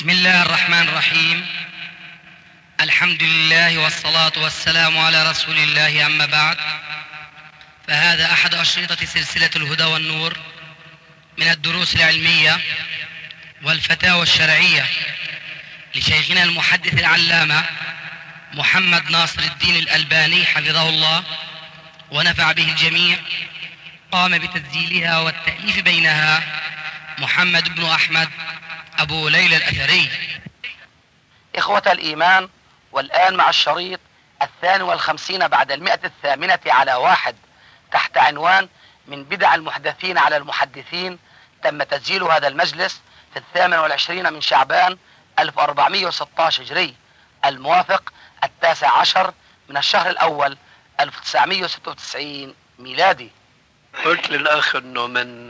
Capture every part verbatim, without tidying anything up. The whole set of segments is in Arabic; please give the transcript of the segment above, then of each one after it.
بسم الله الرحمن الرحيم. الحمد لله والصلاة والسلام على رسول الله، أما بعد، فهذا أحد أشرطة سلسلة الهدى والنور من الدروس العلمية والفتاوى الشرعية لشيخنا المحدث العلامة محمد ناصر الدين الألباني حفظه الله ونفع به الجميع. قام بتسجيلها والتأليف بينها محمد بن أحمد أبو ليلى الأثري. إخوة الإيمان، والآن مع الشريط الثاني والخمسين بعد المئة الثامنة على واحد تحت عنوان من بدع المحدثين على المحدثين. تم تسجيل هذا المجلس في الثامن والعشرين من شعبان ألف وأربعمائة وستة عشر هجري، الموافق التاسع عشر من الشهر الأول ألف وتسعمائة وستة وتسعين ميلادي. قلت للأخ أنه من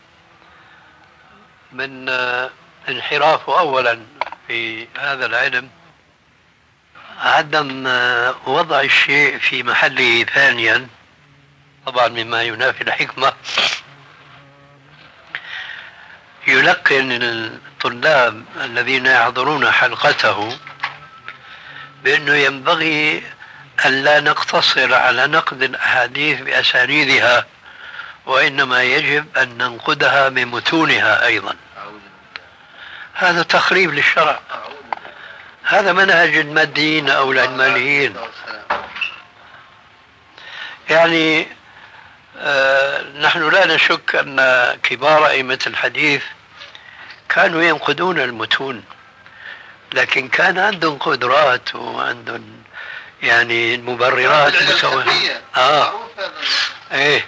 من انحرافه أولا في هذا العلم عدم وضع الشيء في محله ثانيا، طبعا مما ينافي الحكمة. يلقن الطلاب الذين يحضرون حلقته بأنه ينبغي أن لا نقتصر على نقد الأحاديث بأسانيدها، وإنما يجب أن ننقدها من متونها أيضا. هذا تخريب للشرع، هذا منهج الماديين أو العلمانيين. يعني آه نحن لا نشك أن كبار أئمة الحديث كانوا ينقدون المتون، لكن كان عندهم قدرات وعندهم يعني مبررات متوازنة. آه إيه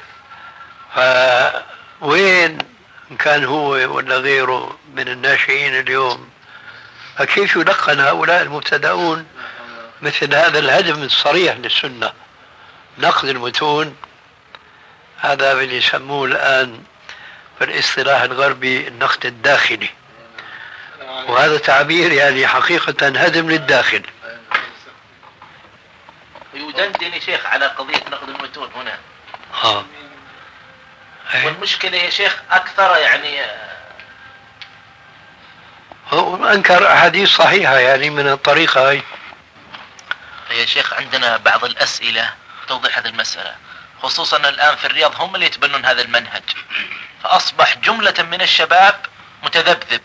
فوين كان هو ولا غيره من الناشئين اليوم؟ فكيف يلقن هؤلاء المبتدئون مثل هذا الهدم الصريح للسنة؟ نقد المتون هذا اللي يسموه الآن في الاصطلاح الغربي النقد الداخلي، وهذا تعبير يعني حقيقة هدم للداخل. يدندن يا شيخ على قضية نقد المتون هنا. آه. والمشكلة يا شيخ أكثر يعني هو أنكر أحاديث صحيحة يعني من الطريقة هاي. يا شيخ عندنا بعض الأسئلة توضيح هذه المسألة، خصوصا الآن في الرياض هم اللي يتبنون هذا المنهج، فأصبح جملة من الشباب متذبذب.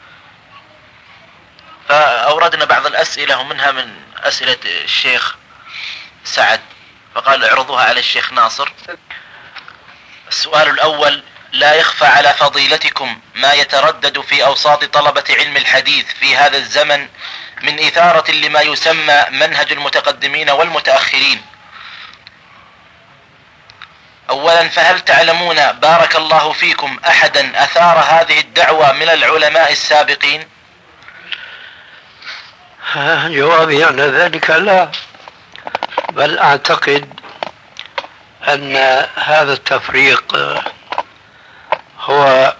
فأوردنا بعض الأسئلة ومنها من أسئلة الشيخ سعد، فقال اعرضوها على الشيخ ناصر. السؤال الأول: لا يخفى على فضيلتكم ما يتردد في أوساط طلبة علم الحديث في هذا الزمن من إثارة لما يسمى منهج المتقدمين والمتأخرين. أولا، فهل تعلمون بارك الله فيكم أحدا أثار هذه الدعوة من العلماء السابقين؟ جوابي عن ذلك لا، بل أعتقد أن هذا التفريق هو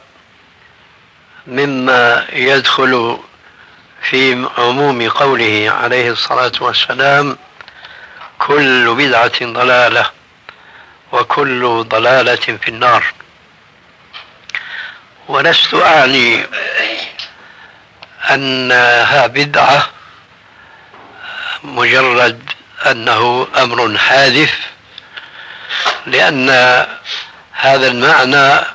مما يدخل في عموم قوله عليه الصلاة والسلام: كل بدعة ضلالة وكل ضلالة في النار. ولست أعني أنها بدعة مجرد أنه أمر حادث، لأن هذا المعنى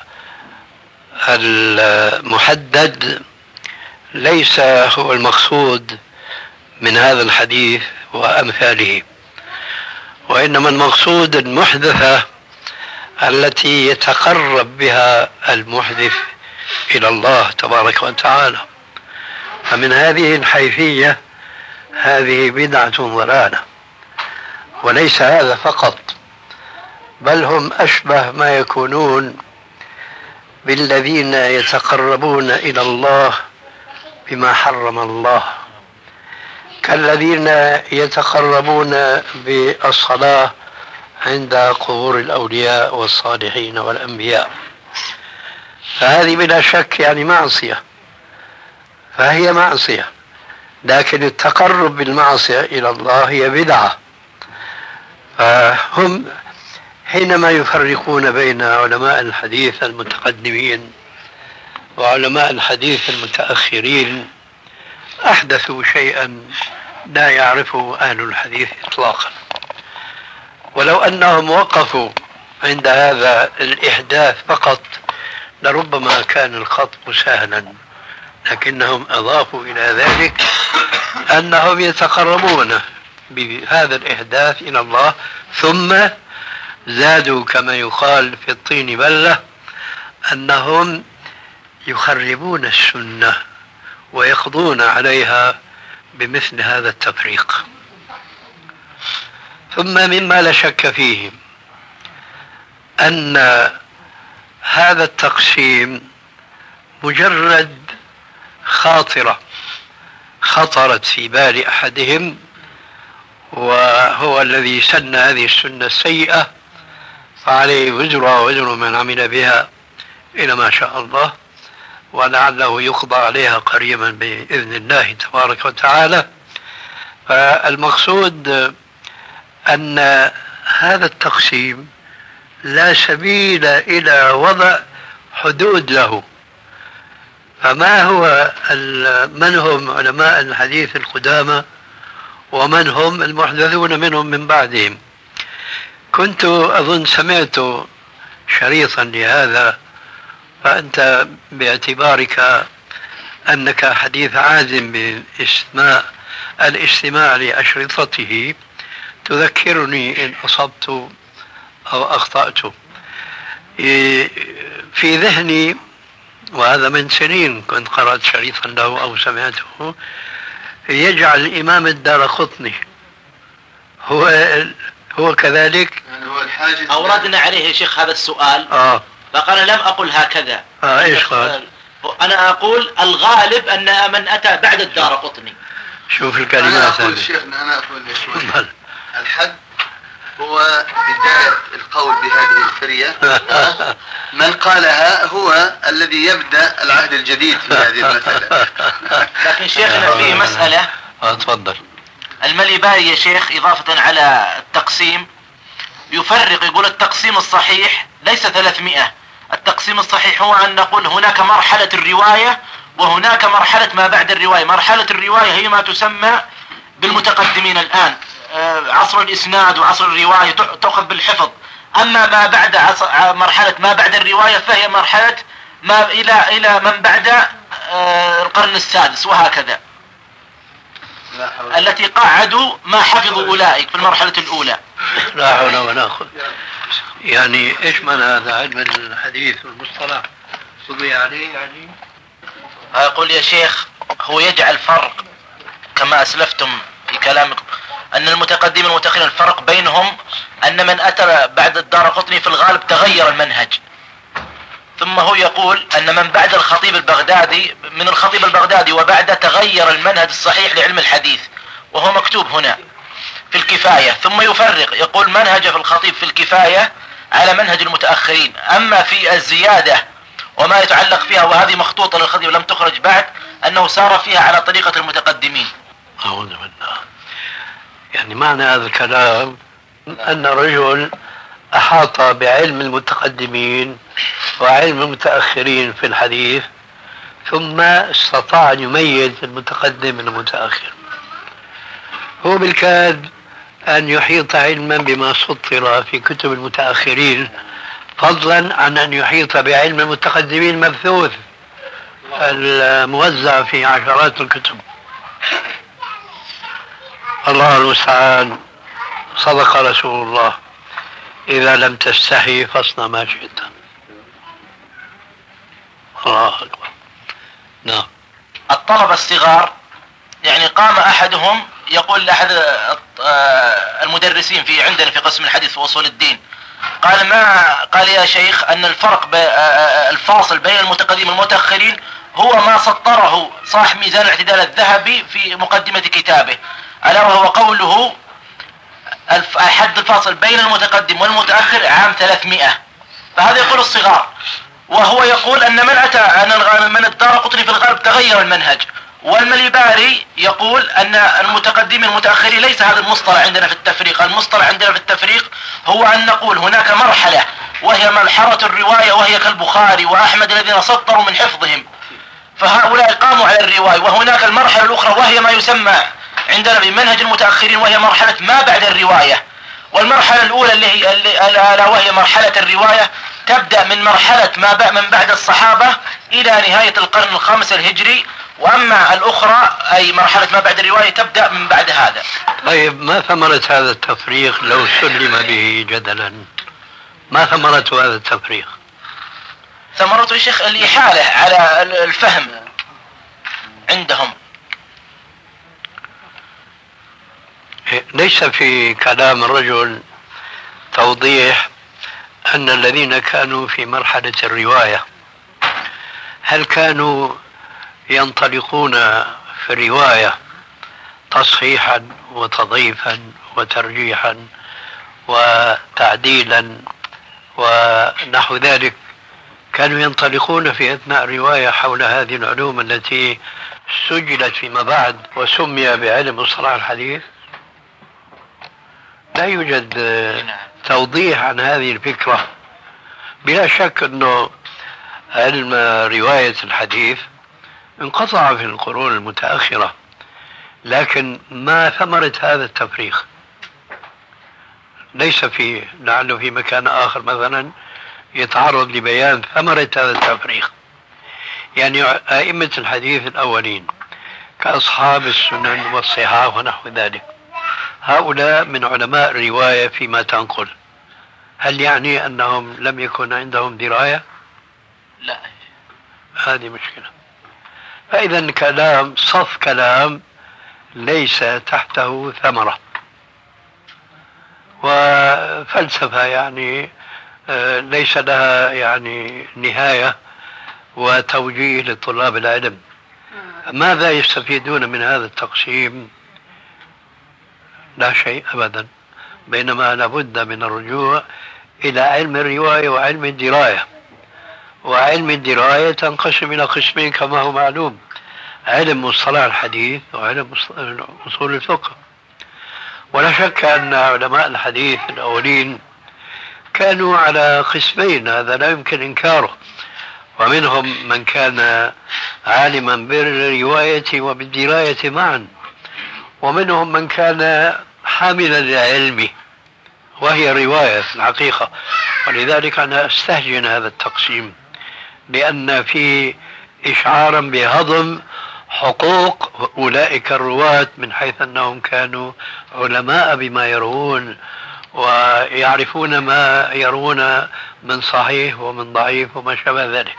المحدد ليس هو المقصود من هذا الحديث وأمثاله، وإنما المقصود المحدثة التي يتقرب بها المحدث إلى الله تبارك وتعالى. فمن هذه الحيثية هذه بدعة ضلالة، وليس هذا فقط، بل هم أشبه ما يكونون بالذين يتقربون إلى الله بما حرم الله، كالذين يتقربون بالصلاة عند قبور الأولياء والصالحين والأنبياء. فهذه بلا شك يعني معصية، فهي معصية، لكن التقرب بالمعصية إلى الله هي بدعة. فهم حينما يفرقون بين علماء الحديث المتقدمين وعلماء الحديث المتأخرين أحدثوا شيئا لا يعرفه أهل الحديث إطلاقا. ولو أنهم وقفوا عند هذا الإحداث فقط لربما كان الخطب سهلا، لكنهم أضافوا إلى ذلك أنهم يتقربون بهذا الإحداث إلى الله، ثم زادوا كما يقال في الطين بلة أنهم يخربون السنة ويقضون عليها بمثل هذا التفريق. ثم مما لا شك فيه أن هذا التقسيم مجرد خاطرة خطرت في بال أحدهم، وهو الذي سن هذه السنة السيئة، فعليه وزرها ووزر من عمل بها إلى ما شاء الله، ولعله يقضى عليها قريبا بإذن الله تبارك وتعالى. فالمقصود أن هذا التقسيم لا سبيل إلى وضع حدود له. فما هو من هم علماء الحديث القدامى ومن هم المحدثون منهم من بعدهم؟ كنت أظن سمعت شريطا لهذا، فأنت باعتبارك أنك حديث عازم بالاستماع الاستماع لأشرطته تذكرني إن أصبت أو أخطأت. في ذهني، وهذا من سنين كنت قرأت شريطا له أو سمعته، يجعل الإمام الدارقطني هو هو كذلك. يعني هو الحاجز. أوردنا عليه يا شيخ هذا السؤال، آه. فقال لم أقل هكذا. آه إيش قال؟ أنا أقول الغالب أن من أتى بعد الدارقطني. شوف الكلمات. أنا أقول شيخنا أنا أقول شيخنا الحد هو بداية القول بهذه الفرية. من قالها هو الذي يبدأ العهد الجديد في هذه المسألة. لكن شيخنا فيه مسألة. تفضل. المليباري يا شيخ إضافة على التقسيم يفرق، يقول التقسيم الصحيح ليس ثلاثمائة. التقسيم الصحيح هو أن نقول هناك مرحلة الرواية وهناك مرحلة ما بعد الرواية. مرحلة الرواية هي ما تسمى بالمتقدمين الآن، عصر الإسناد وعصر الرواية تأخذ بالحفظ. أما ما بعد مرحلة ما بعد الرواية فهي مرحلة ما إلى إلى من بعد القرن السادس وهكذا، التي قعدوا ما حفظوا أولئك في المرحلة الأولى. لا حول ولا قوة. يعني إيش من هذا علم الحديث والمصطلح تضيع عليه؟ يعني أقول يا شيخ هو يجعل فرق كما أسلفتم في كلامكم أن المتقدمين والمتأخرين الفرق بينهم أن من أتى بعد الدارقطني في الغالب تغير المنهج. ثم هو يقول أن من بعد الخطيب البغدادي من الخطيب البغدادي وبعد تغير المنهج الصحيح لعلم الحديث، وهو مكتوب هنا في الكفاية. ثم يفرق يقول منهج في الخطيب في الكفاية على منهج المتأخرين. أما في الزيادة وما يتعلق فيها وهذه مخطوطة للخطيب لم تخرج بعد، أنه سار فيها على طريقة المتقدمين. أعوذ بالله. يعني معنى هذا الكلام أن رجل أحاط بعلم المتقدمين وعلم المتأخرين في الحديث، ثم استطاع أن يميز المتقدم من المتأخر. هو بالكاد أن يحيط علما بما سطر في كتب المتأخرين، فضلا عن أن يحيط بعلم المتقدمين المبثوث الموزع في عشرات الكتب. الله المستعان. صدق رسول الله: إذا لم تستحي فاصنع ما شئت. الله أكبر. نعم. الطلبة الصغار يعني قام أحدهم يقول لأحد المدرسين في عندنا في قسم الحديث في أصول الدين، قال ما قال يا شيخ أن الفرق الفاصل بين المتقدمين والمتأخرين هو ما سطره صاحب ميزان الاعتدال الذهبي في مقدمة كتابه، ألا وهو قوله الحد الفاصل بين المتقدم والمتأخر عام ثلاثمائة. فهذا يقول الصغار، وهو يقول أن من أتى أن من الدارقطني في الغالب تغير المنهج. والمليباري يقول أن المتقدمين والمتأخرين ليس هذا المصطلح عندنا في التفريق. المصطلح عندنا في التفريق هو أن نقول هناك مرحلة وهي مرحلة الرواية، وهي كالبخاري وأحمد الذين سطروا من حفظهم، فهؤلاء قاموا على الرواية. وهناك المرحلة الأخرى وهي ما يسمى عندنا بمنهج المتأخرين وهي مرحلة ما بعد الرواية. والمرحلة الأولى اللي هي ألا وهي مرحلة الرواية تبدأ من مرحلة ما من بعد الصحابة إلى نهاية القرن الخامس الهجري، وأما الأخرى أي مرحلة ما بعد الرواية تبدأ من بعد هذا. طيب ما ثمرة هذا التفريق لو سلم به جدلا؟ ما ثمرة هذا التفريق؟ ثمرته يا شيخ الإحالة على الفهم عندهم. ليس في كلام الرجل توضيح أن الذين كانوا في مرحلة الرواية هل كانوا ينطلقون في الرواية تصحيحا وتضعيفا وترجيحا وتعديلا ونحو ذلك؟ كانوا ينطلقون في أثناء الرواية حول هذه العلوم التي سجلت فيما بعد وسمي بعلم مصطلح الحديث؟ لا يوجد توضيح عن هذه الفكرة. بلا شك أنه علم رواية الحديث انقطع في القرون المتأخرة، لكن ما ثمرة هذا التفريق؟ ليس في لعله في مكان آخر مثلا يتعرض لبيان ثمرة هذا التفريق. يعني أئمة الحديث الأولين كأصحاب السنن والصحاح ونحو ذلك، هؤلاء من علماء الرواية فيما تنقل، هل يعني أنهم لم يكن عندهم دراية؟ لا، هذه مشكلة. فإذا كلام صف كلام ليس تحته ثمرة، وفلسفة يعني ليس لها يعني نهاية وتوجيه لطلاب العلم. ماذا يستفيدون من هذا التقسيم؟ لا شيء أبدا، بينما لابد من الرجوع إلى علم الرواية وعلم الدراية. وعلم الدراية تنقسم إلى قسمين كما هو معلوم: علم مصطلح الحديث وعلم أصول الفقه. ولا شك أن علماء الحديث الأولين كانوا على قسمين، هذا لا يمكن إنكاره، ومنهم من كان عالما بالرواية وبالدراية معا، ومنهم من كان حاملا للعلم وهي الرواية في الحقيقة. ولذلك أنا أستهجن هذا التقسيم، لأن فيه إشعارا بهضم حقوق أولئك الرواة من حيث أنهم كانوا علماء بما يروون ويعرفون ما يروون من صحيح ومن ضعيف وما شابه ذلك.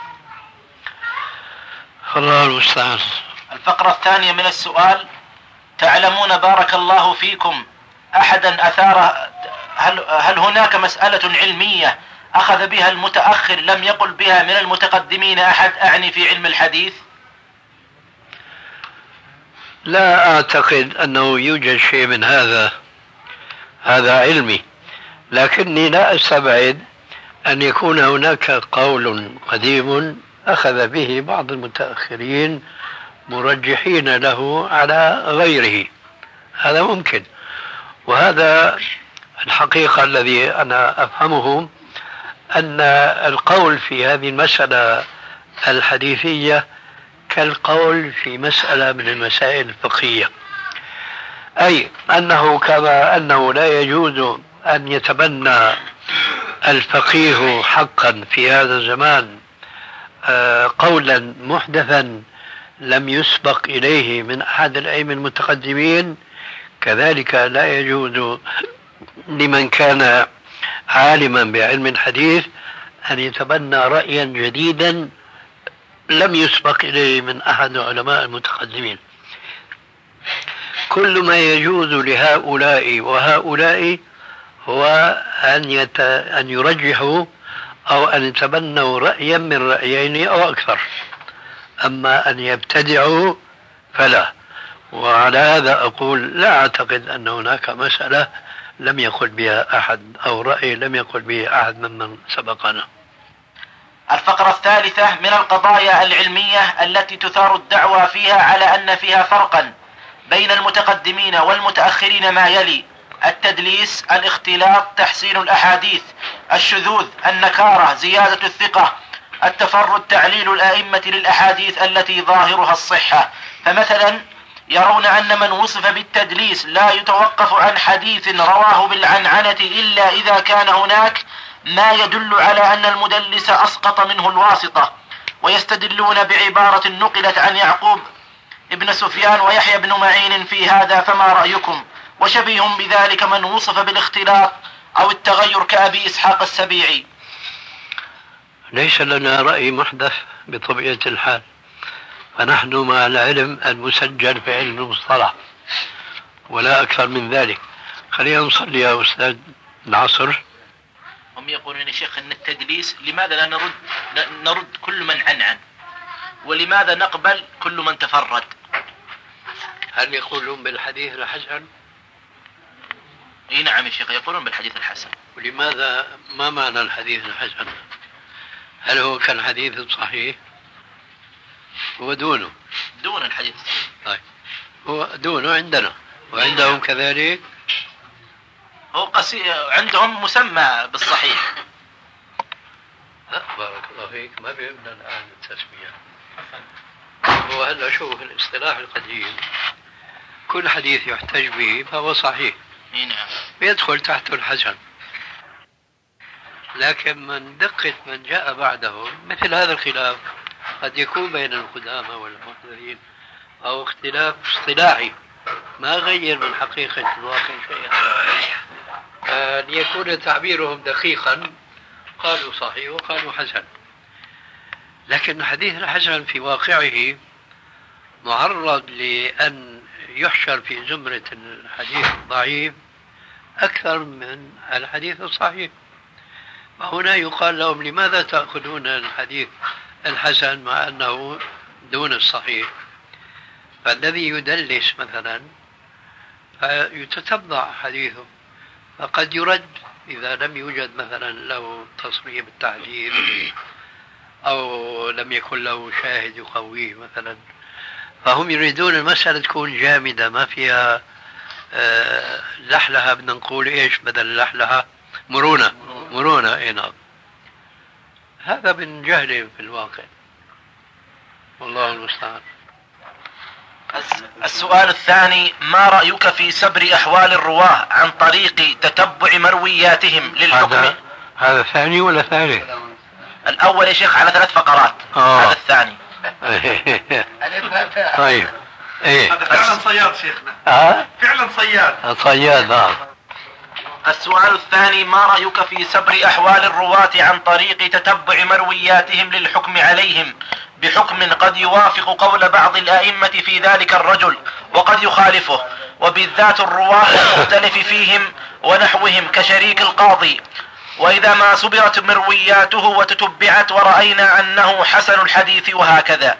الله المستعان. الفقرة الثانية من السؤال: تعلمون بارك الله فيكم أحدا أثار هل, هل هناك مسألة علمية أخذ بها المتأخر لم يقل بها من المتقدمين أحد، أعني في علم الحديث؟ لا أعتقد أنه يوجد شيء من هذا، هذا علمي، لكني لا أستبعد أن يكون هناك قول قديم أخذ به بعض المتأخرين مرجحين له على غيره، هذا ممكن. وهذا الحقيقة الذي أنا أفهمه، أن القول في هذه المسألة الحديثية كالقول في مسألة من المسائل الفقهية، أي أنه كما أنه لا يجوز أن يتبنى الفقيه حقا في هذا الزمان قولا محدثا لم يسبق إليه من أحد الأئمة المتقدمين، كذلك لا يجوز لمن كان عالما بعلم الحديث أن يتبنى رأيا جديدا لم يسبق إليه من أحد علماء المتقدمين. كل ما يجوز لهؤلاء وهؤلاء هو أن, يت... أن يرجحوا أو أن يتبنوا رأيا من رأيين أو أكثر، أما أن يبتدعوا فلا. وعلى هذا أقول لا أعتقد أن هناك مسألة لم يقل بها أحد أو رأي لم يقل به أحد ممن سبقنا. الفقرة الثالثة من القضايا العلمية التي تثار الدعوى فيها على أن فيها فرقا بين المتقدمين والمتأخرين ما يلي: التدليس، الاختلاط، تحسين الأحاديث، الشذوذ، النكارة، زيادة الثقة، التفرد تعليل الأئمة للأحاديث التي ظاهرها الصحة. فمثلا يرون أن من وصف بالتدليس لا يتوقف عن حديث رواه بالعنعنة إلا إذا كان هناك ما يدل على أن المدلس أسقط منه الواسطة، ويستدلون بعبارة نقلت عن يعقوب ابن سفيان ويحيى بن معين في هذا، فما رأيكم؟ وشبيه بذلك من وصف بالاختلاط أو التغير كأبي إسحاق السبيعي. ليس لنا رأي محدث بطبيعة الحال، فنحن مع العلم المسجل في علم المصطلح ولا أكثر من ذلك. خلينا نصلي يا أستاذ العصر. هم يقولون يا شيخ أن التدليس لماذا لا نرد نرد كل من عنعن، ولماذا نقبل كل من تفرد؟ هل يقولون بالحديث الحسن؟ اي نعم يا شيخ، يقولون بالحديث الحسن. ولماذا؟ ما معنى الحديث الحسن؟ هل هو كان حديث صحيح؟ هو دونه دون الحديث. طيب هو دونه عندنا وعندهم كذلك. هو قصي عندهم مسمى بالصحيح. لا بارك الله فيك، ما بيبنى الآن التسمية. هو هلا شوف الاصطلاح القديم كل حديث يحتج به فهو صحيح، نعم، يدخل تحت الحسن. لكن من دقة من جاء بعدهم مثل هذا الخلاف قد يكون بين القدامى والمحدثين أو اختلاف اصطلاحي ما غير من حقيقة الواقع شيئا، ليكون تعبيرهم دقيقا قالوا صحيح وقالوا حسن. لكن الحديث الحسن في واقعه معرض لأن يحشر في زمرة الحديث الضعيف أكثر من الحديث الصحيح. وهنا يقال لهم لماذا تأخذون الحديث الحسن مع أنه دون الصحيح؟ فالذي يدلس مثلا يتتبع حديثه، فقد يرد إذا لم يوجد مثلا له تصريح بالتعديل أو لم يكن له شاهد يقويه مثلا. فهم يريدون المسألة تكون جامدة ما فيها آه لحلها، بدنا نقول إيش بدل لحلها؟ مرونة. مرونة إيه نعم. هذا من جهل في الواقع، والله المستعان. السؤال الثاني: ما رأيك في سبر أحوال الرواة عن طريق تتبع مروياتهم للحكم؟ هذا, هذا ثاني ولا ثالث؟ الأول يا شيخ على ثلاث فقرات. آه. هذا الثاني. طيب ايه هذا فعلا صياد شيخنا. ها فعلا صياد. صياد. اه السؤال الثاني: ما رأيك في سبر أحوال الرواة عن طريق تتبع مروياتهم للحكم عليهم بحكم قد يوافق قول بعض الأئمة في ذلك الرجل وقد يخالفه، وبالذات الرواة المختلف فيهم ونحوهم كشريك القاضي، وإذا ما سبرت مروياته وتتبعت ورأينا أنه حسن الحديث وهكذا؟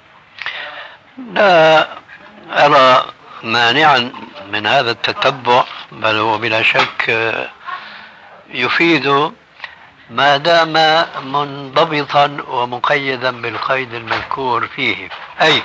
لا أرى مانعا من هذا التتبع، بل هو بلا شك يفيد ما دام منضبطا ومقيدا بالقيد المذكور فيه، أي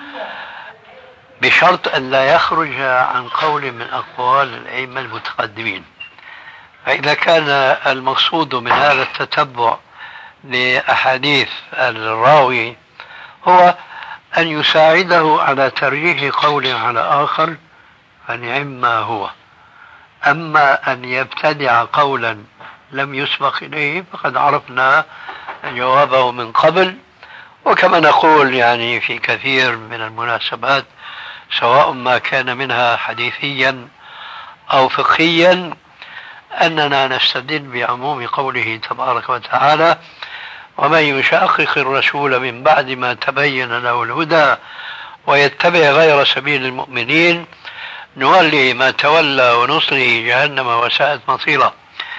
بشرط أن لا يخرج عن قول من أقوال الأئمة المتقدمين. فإذا كان المقصود من هذا التتبع لأحاديث الراوي هو أن يساعده على ترجيح قول على آخر فنعم ما هو. أما أن يبتدع قولا لم يسبق إليه فقد عرفنا جوابه من قبل. وكما نقول يعني في كثير من المناسبات سواء ما كان منها حديثيا أو فقهيا أننا نستدل بعموم قوله تبارك وتعالى: ومن يشاقق الرسول من بعد ما تبين له الهدى ويتبع غير سبيل المؤمنين نولي ما تولى ونصله جهنم وساءت مصيرا.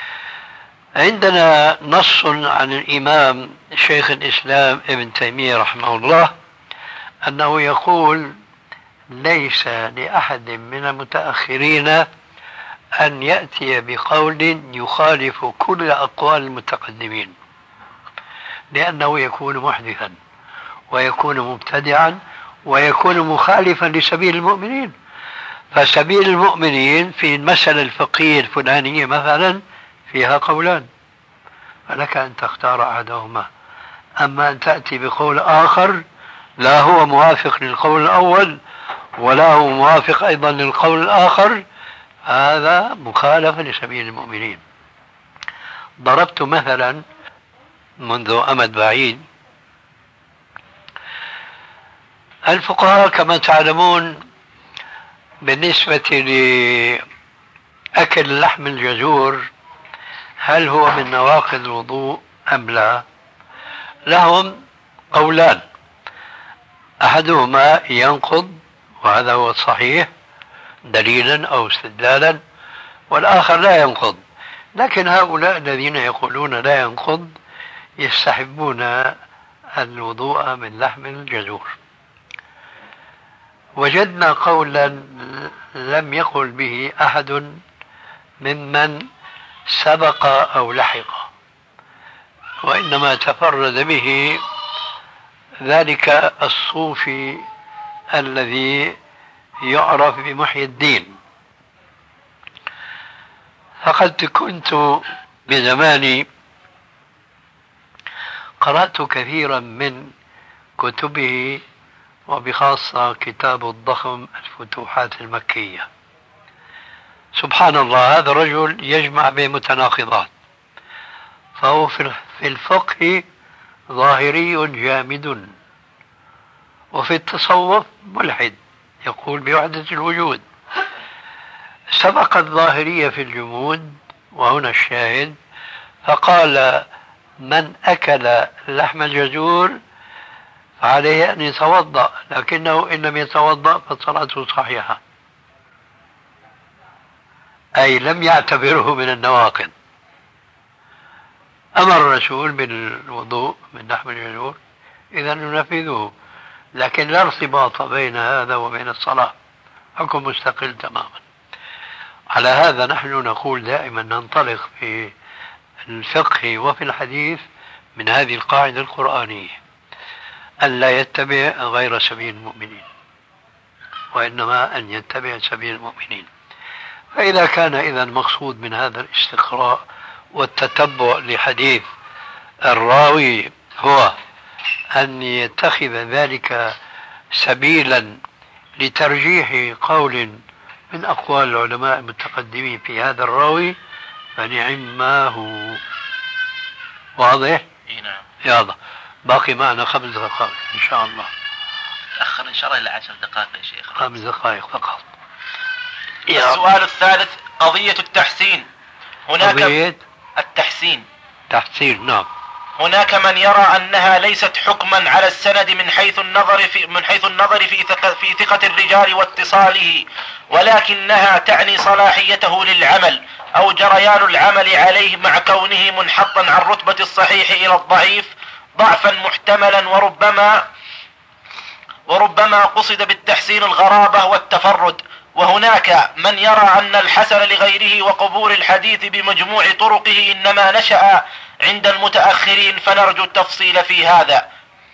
عندنا نص عن الإمام شيخ الإسلام ابن تيمية رحمه الله أنه يقول: ليس لأحد من المتأخرين أن يأتي بقول يخالف كل أقوال المتقدمين، لأنه يكون محدثا ويكون مبتدعا ويكون مخالفا لسبيل المؤمنين. فسبيل المؤمنين في المسألة الفقهية الفلانية مثلا فيها قولان، فلك أن تختار أحدهما. أما أن تأتي بقول آخر لا هو موافق للقول الأول ولا هو موافق أيضا للقول الآخر، هذا مخالفة لسبيل المؤمنين. ضربت مثلا منذ أمد بعيد، الفقهاء كما تعلمون بالنسبة لأكل لحم الجزور هل هو من نواقض الوضوء أم لا، لهم قولان، أحدهما ينقض وهذا هو الصحيح دليلا أو استدلالا، والآخر لا ينقض. لكن هؤلاء الذين يقولون لا ينقض يستحبون الوضوء من لحم الجزور. وجدنا قولا لم يقل به أحد ممن سبق أو لحق، وإنما تفرد به ذلك الصوفي الذي يعرف بمحي الدين. فقد كنت بزماني قرأت كثيرا من كتبه، وبخاصة كتاب الضخم الفتوحات المكية. سبحان الله، هذا الرجل يجمع بين متناقضات، فهو في الفقه ظاهري جامد، وفي التصوف ملحد يقول بوحدة الوجود. سبق الظاهرية في الجمود، وهنا الشاهد، فقال من أكل لحم الجزور عليه أن يتوضأ، لكنه إن لم يتوضأ فصلاته صحيحة، أي لم يعتبره من النواقض. أمر الرسول بالوضوء من لحم الجزور، إذا ننفذه، لكن لا ارتباط بين هذا وبين الصلاة، حكم مستقل تماما. على هذا نحن نقول دائما ننطلق في الفقه وفي الحديث من هذه القاعدة القرآنية، أن لا يتبع غير سبيل المؤمنين، وإنما أن يتبع سبيل المؤمنين. فإذا كان إذا المقصود من هذا الاستقراء والتتبع لحديث الراوي هو أن يتخذ ذلك سبيلا لترجيح قول من أقوال العلماء المتقدمين في هذا الراوي، فنعم ما هو. واضح؟ نعم. يلا باقي معنا خمس دقائق إن شاء الله. تأخر إن شاء الله إلى عشر دقائق يا شيخ. خمس دقائق فقط. السؤال الثالث قضية التحسين. هناك قضية التحسين. تحسين، نعم. هناك من يرى أنها ليست حكما على السند من حيث النظر في من حيث النظر في ثقة في ثقة الرجال واتصاله، ولكنها تعني صلاحيته للعمل أو جريان العمل عليه مع كونه منحطا عن رتبة الصحيح إلى الضعيف ضعفا محتملا، وربما وربما قصد بالتحسين الغرابة والتفرد. وهناك من يرى أن الحسن لغيره وقبول الحديث بمجموع طرقه إنما نشأ عند المتأخرين، فنرجو التفصيل في هذا.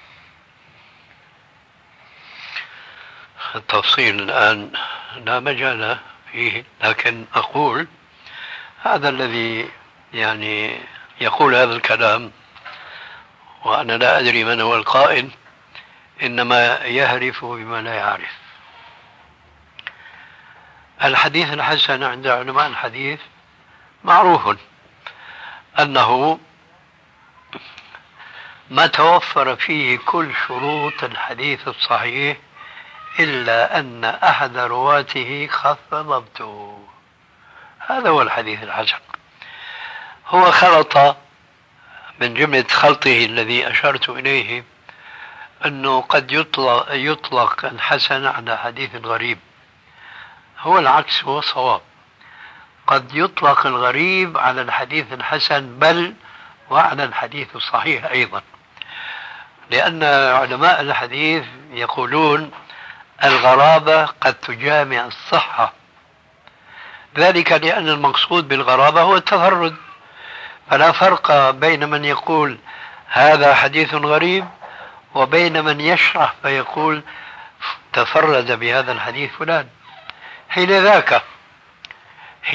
التفصيل الآن لا مجال فيه، لكن أقول هذا الذي يعني يقول هذا الكلام وأنا لا أدري من هو القائل، إنما يهرف بما لا يعرف. الحديث الحسن عند علماء الحديث معروف أنه ما توفر فيه كل شروط الحديث الصحيح إلا أن أحد رواته خف ضبطه، هذا هو الحديث الحسن. هو خلط من جملة خلطه الذي أشرت إليه أنه قد يطلق, يطلق الحسن على حديث غريب، هو العكس، هو صواب. قد يطلق الغريب على الحديث الحسن، بل وعلى الحديث الصحيح أيضا، لأن علماء الحديث يقولون الغرابة قد تجامع الصحة، ذلك لأن المقصود بالغرابة هو التفرد، فلا فرق بين من يقول هذا حديث غريب وبين من يشرح فيقول تفرد بهذا الحديث فلان. حين ذاك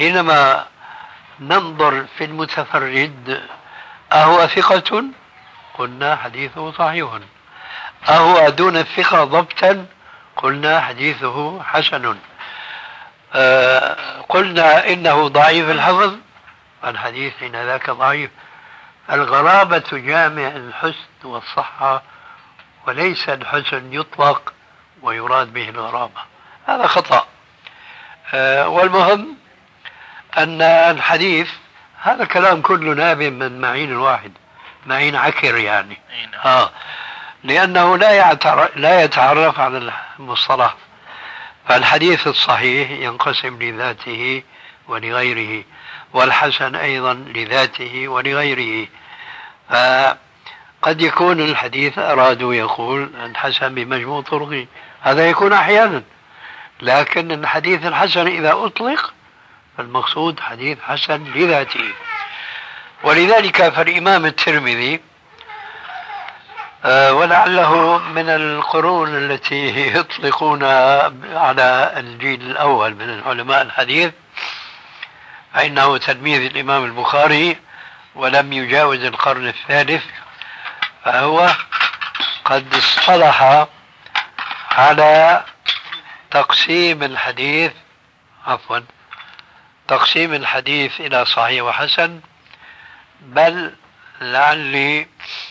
حينما ننظر في المتفرد أهو ثقة قلنا حديثه صحيح. أهو دون الثقة ضبطا؟ قلنا حديثه حسن. أه قلنا إنه ضعيف الحفظ، الحديث حين ذاك ضعيف. الغرابة جامع الحسن والصحة، وليس الحسن يطلق ويراد به الغرابة، هذا خطأ. أه والمهم أن الحديث هذا كلام كله نابع من معين واحد، معين عكر يعني، ها، لأنه لا يعترف لا يتعرف على المصطلح. فالحديث الصحيح ينقسم لذاته ولغيره، والحسن أيضا لذاته ولغيره. فقد يكون الحديث أرادوا يقول الحسن بمجموع طرقه، هذا يكون أحيانا، لكن الحديث الحسن إذا أطلق فالمقصود حديث حسن لذاته. ولذلك فالإمام الترمذي ولعله من القرون التي يطلقون على الجيل الأول من علماء الحديث، فإنه تلميذ الإمام البخاري ولم يجاوز القرن الثالث، فهو قد اصطلح على تقسيم الحديث عفوا تقسيم الحديث إلى صحيح وحسن. بل لعلي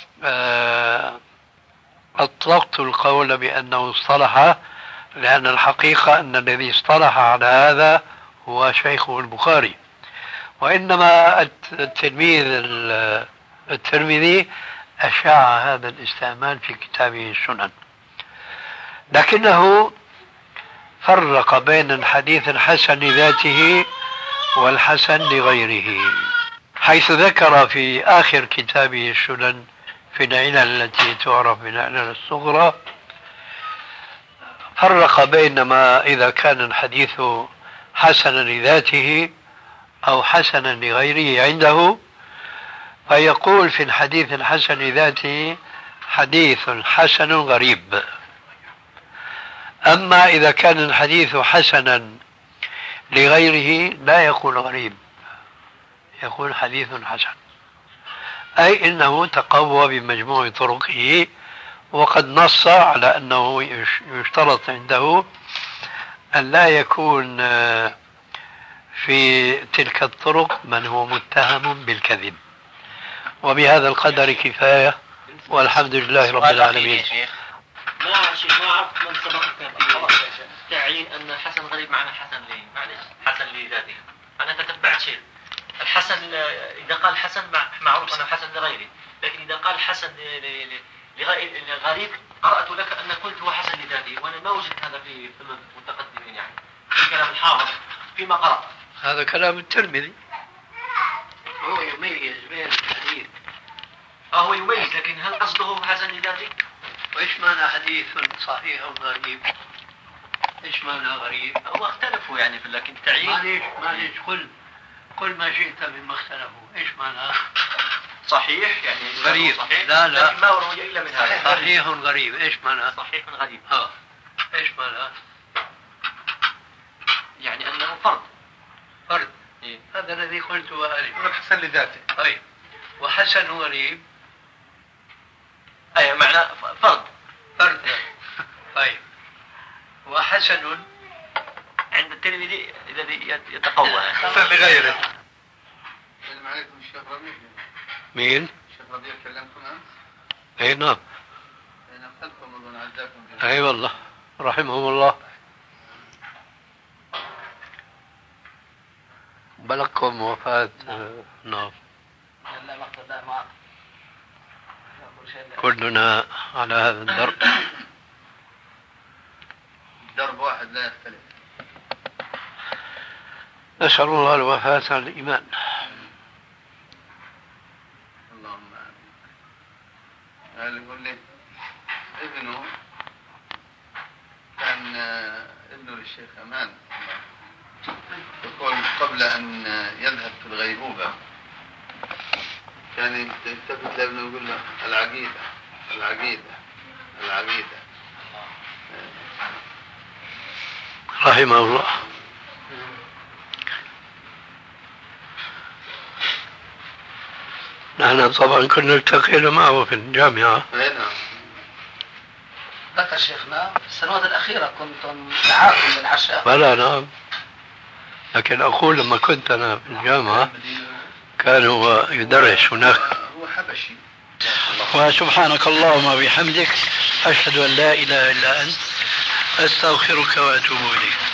أطلقت القول بأنه اصطلح، لأن الحقيقة أن الذي اصطلح على هذا هو شيخه البخاري، وإنما التلميذ الترمذي أشاع هذا الاستعمال في كتابه السنن، لكنه فرق بين الحديث الحسن لذاته والحسن لغيره، حيث ذكر في آخر كتابه السنن في العلل التي تعرف بالعلل الصغرى، فرق بين ما إذا كان الحديث حسنا لذاته أو حسنا لغيره عنده، فيقول في الحديث الحسن لذاته حديث حسن غريب. أما إذا كان الحديث حسنا لغيره لا يقول غريب، يقول حديث حسن، أي إنه تقوى بمجموع طرقه، وقد نص على أنه يشترط عنده أن لا يكون في تلك الطرق من هو متهم بالكذب. وبهذا القدر كفاية، والحمد لله رب العالمين. ما شيخ ما عرفت من سبقك في تعيين أن الحسن غريب معنى حسن لي معلش حسن لذاته. أنا تتبعت شيء الحسن إذا قال حسن معروف أنه حسن لغيره، لكن إذا قال حسن لغريب قرأت لك أن قلت هو حسن لذاته، وأنا ما وجدت هذا في في المتقدمين يعني في كلام الحافظ فيما قرأ. هذا كلام الترمذي، هو يميز بين الحديث. اه هو يميز، لكن هل قصده حسن لذاته؟ وإيش معنى حديث صحيح غريب؟ إيش معنى غريب؟ هو اختلفوا يعني في لكن التعيين. معليش معليش قل قل ما شئت مما اختلفوا. إيش معنى صحيح يعني غريب؟ صحيح. لا لا لكن ما روي إلا من هذا. صحيح غريب إيش معنى؟ صحيح غريب. اه إيش معنى؟ يعني أنه فرد فرد. إيه؟ هذا الذي قلته آنفا. حسن لذاته. طيب، وحسن غريب أي معنى فرد فرد. طيب، وحسن عند الترمذي الذي يتقوى حسن لغيره. السلام عليكم الشيخ ربيع. مين؟ الشيخ ربيع كلمكم أمس؟ اي نعم. أنا أختلفكم وأنا عزاكم. اي والله رحمهم الله. بلغكم وفاة نعم. كلنا على هذا الدرب، درب واحد لا يختلف. نسأل الله الوفاة على الإيمان. اللهم آمين. يقول لي ابنه كان ابنه للشيخ أمان يقول قبل أن يذهب في الغيبوبة كان يلتفت لابنه ويقول له العقيدة العقيدة العقيدة. رحمه الله. نحن طبعا كنا التقينا معه في الجامعة. نعم. ذكر شيخنا في السنوات الأخيرة كنتم معاكم بالعشاء. بلى نعم، لكن أقول لما كنت أنا في الجامعة كان هو يدرس هناك. هو حبشي. وسبحانك اللهم وبحمدك أشهد أن لا إله إلا أنت أستغفرك وأتوب إليك.